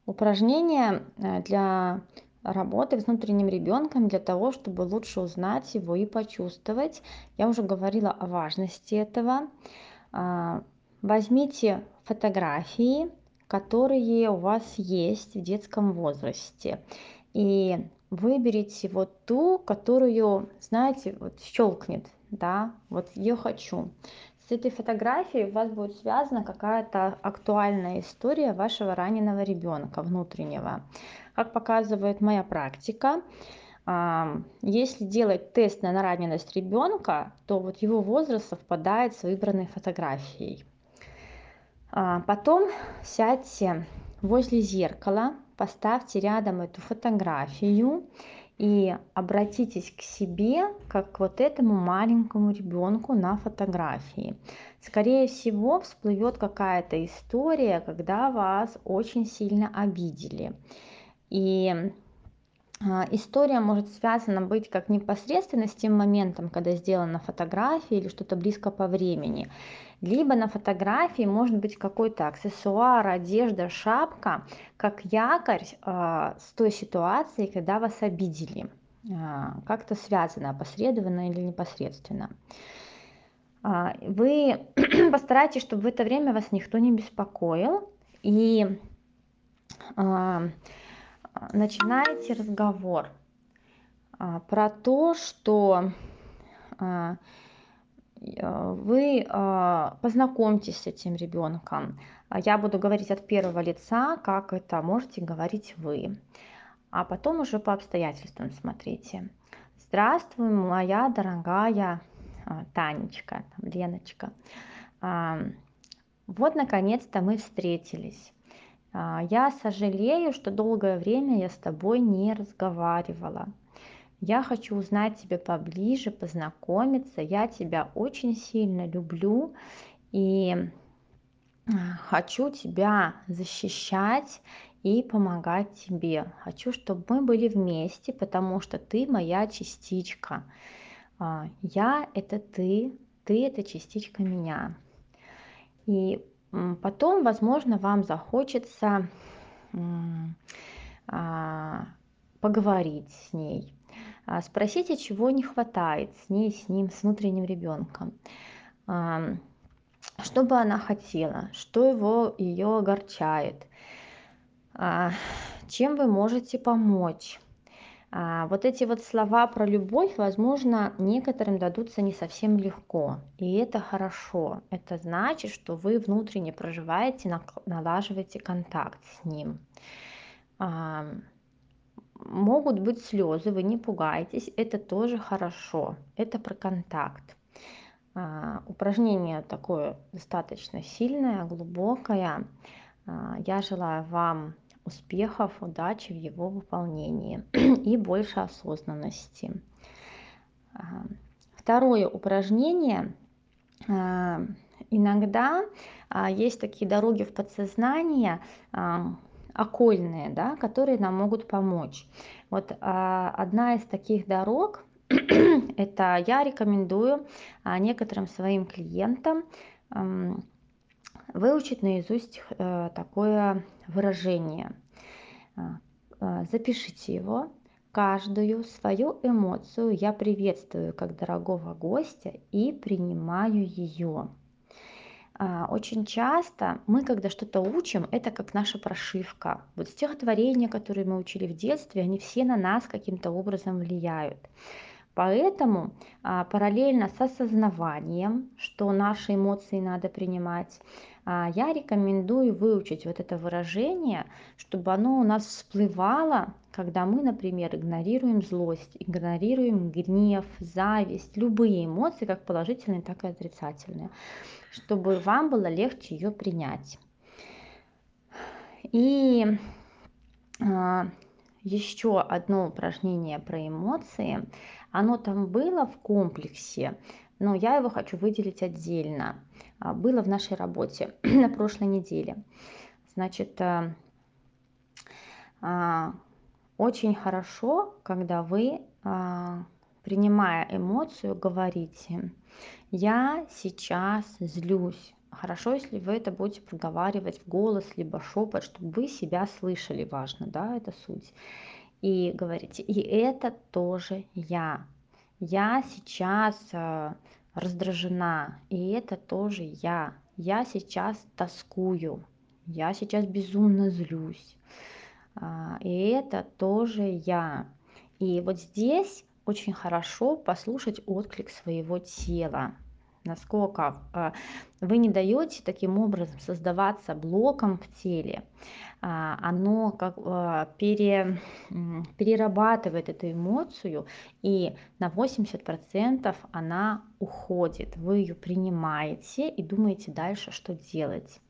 Упражнение для работы с внутренним ребенком, для того, чтобы лучше узнать его и почувствовать. Я уже говорила о важности этого. А, Возьмите фотографии, которые у вас есть в детском возрасте, и выберите вот ту, которую, знаете, вот щелкнет, да, вот ее хочу. С этой фотографией у вас будет связана какая-то актуальная история вашего раненого ребенка внутреннего. Как показывает моя практика, если делать тест на раненость ребенка, то вот его возраст совпадает с выбранной фотографией. Потом сядьте возле зеркала, поставьте рядом эту фотографию и обратитесь к себе, как к вот этому маленькому ребенку на фотографии. Скорее всего, всплывет какая-то история, когда вас очень сильно обидели. И история может связана быть как непосредственно с тем моментом, когда сделана фотография или что-то близко по времени, либо на фотографии может быть какой-то аксессуар, одежда, шапка, как якорь с той ситуацией, когда вас обидели. Как-то связано опосредованно или непосредственно. Вы постарайтесь, чтобы в это время вас никто не беспокоил, и начинайте разговор про то, что вы познакомьтесь с этим ребенком. Я буду говорить от первого лица, как это можете говорить вы. А потом уже по обстоятельствам смотрите. Здравствуй, моя дорогая Танечка, там, Леночка. А, Вот, наконец-то мы встретились. Я сожалею, что долгое время я с тобой не разговаривала. Я хочу узнать тебя поближе, познакомиться. Я тебя очень сильно люблю и хочу тебя защищать и помогать тебе. Хочу, чтобы мы были вместе, потому что ты моя частичка. Я — это ты — это частичка меня. И потом, возможно, вам захочется а, поговорить с ней, спросите, чего не хватает с ней, с ним, с внутренним ребенком, что бы она хотела, что ее огорчает, чем вы можете помочь. Вот эти вот слова про любовь, возможно, некоторым дадутся не совсем легко, и это хорошо. Это значит, что вы внутренне проживаете, налаживаете контакт с ним. Могут быть слезы, вы не пугайтесь, это тоже хорошо, это про контакт. Упражнение такое достаточно сильное, глубокое. Я желаю вам успехов, удачи в его выполнении и больше осознанности. Второе упражнение. Иногда есть такие дороги в подсознание, окольные, да, которые нам могут помочь. Вот одна из таких дорог, это я рекомендую некоторым своим клиентам выучить наизусть такое выражение. Запишите его. Каждую свою эмоцию я приветствую как дорогого гостя и принимаю ее. Очень часто мы, когда что-то учим, это как наша прошивка. Вот стихотворения, которые мы учили в детстве, они все на нас каким-то образом влияют. Поэтому параллельно с осознаванием, что наши эмоции надо принимать, я рекомендую выучить вот это выражение, чтобы оно у нас всплывало, когда мы, например, игнорируем злость, игнорируем гнев, зависть, любые эмоции, как положительные, так и отрицательные, чтобы вам было легче ее принять. И еще одно упражнение про эмоции. Оно там было в комплексе, но я его хочу выделить отдельно. Было в нашей работе на прошлой неделе. Значит, очень хорошо, когда вы, принимая эмоцию, говорите: я сейчас злюсь, хорошо, если вы это будете проговаривать в голос, либо шепот, чтобы вы себя слышали, важно, да, это суть. И говорите, и это тоже я. Я сейчас раздражена, и это тоже я. Я сейчас тоскую, я сейчас безумно злюсь, и это тоже я. И вот здесь очень хорошо послушать отклик своего тела. Насколько вы не даете таким образом создаваться блоком в теле, оно как перерабатывает эту эмоцию, и на 80% она уходит. Вы ее принимаете и думаете дальше, что делать.